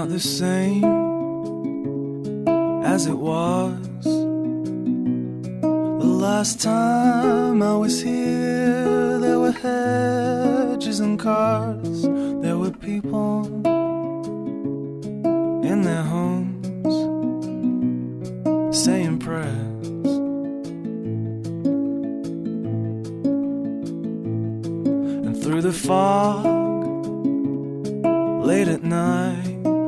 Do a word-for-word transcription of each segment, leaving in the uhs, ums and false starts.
not the same as it was the last time I was here. There were hedges and cars, there were people in their homes saying prayers. And through the fog, late at night,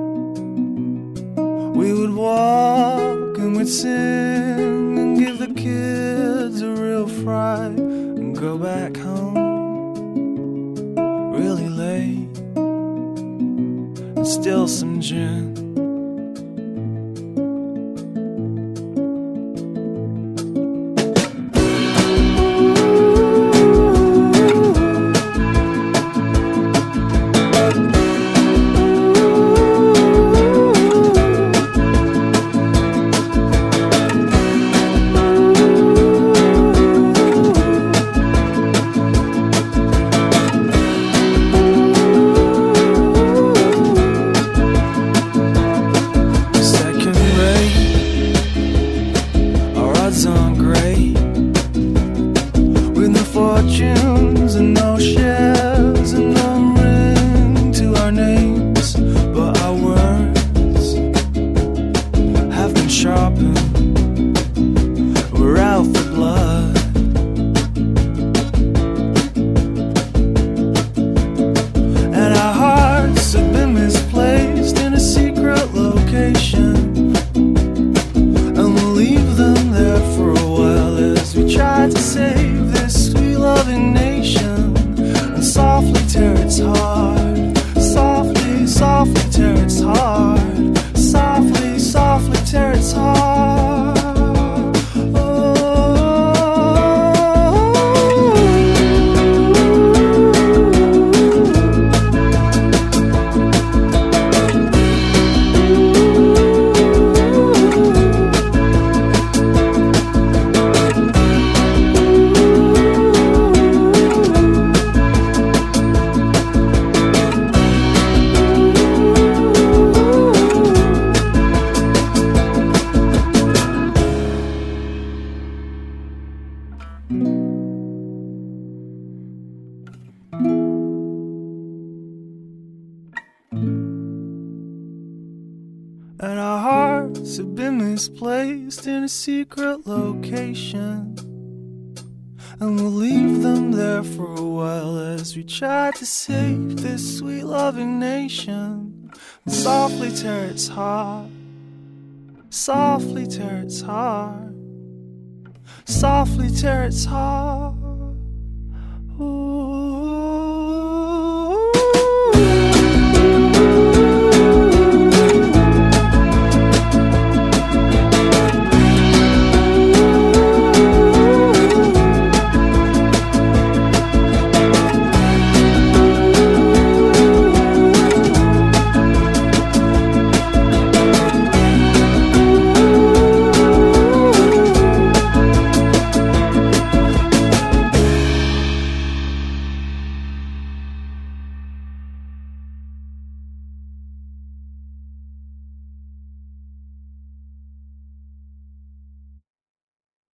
we would walk and we'd sing and give the kids a real fright and go back home really late and steal some gin. And our hearts have been misplaced in a secret location, and we'll leave them there for a while as we try to save this sweet loving nation. And softly tear its heart, softly tear its heart, softly tear its heart. Ooh.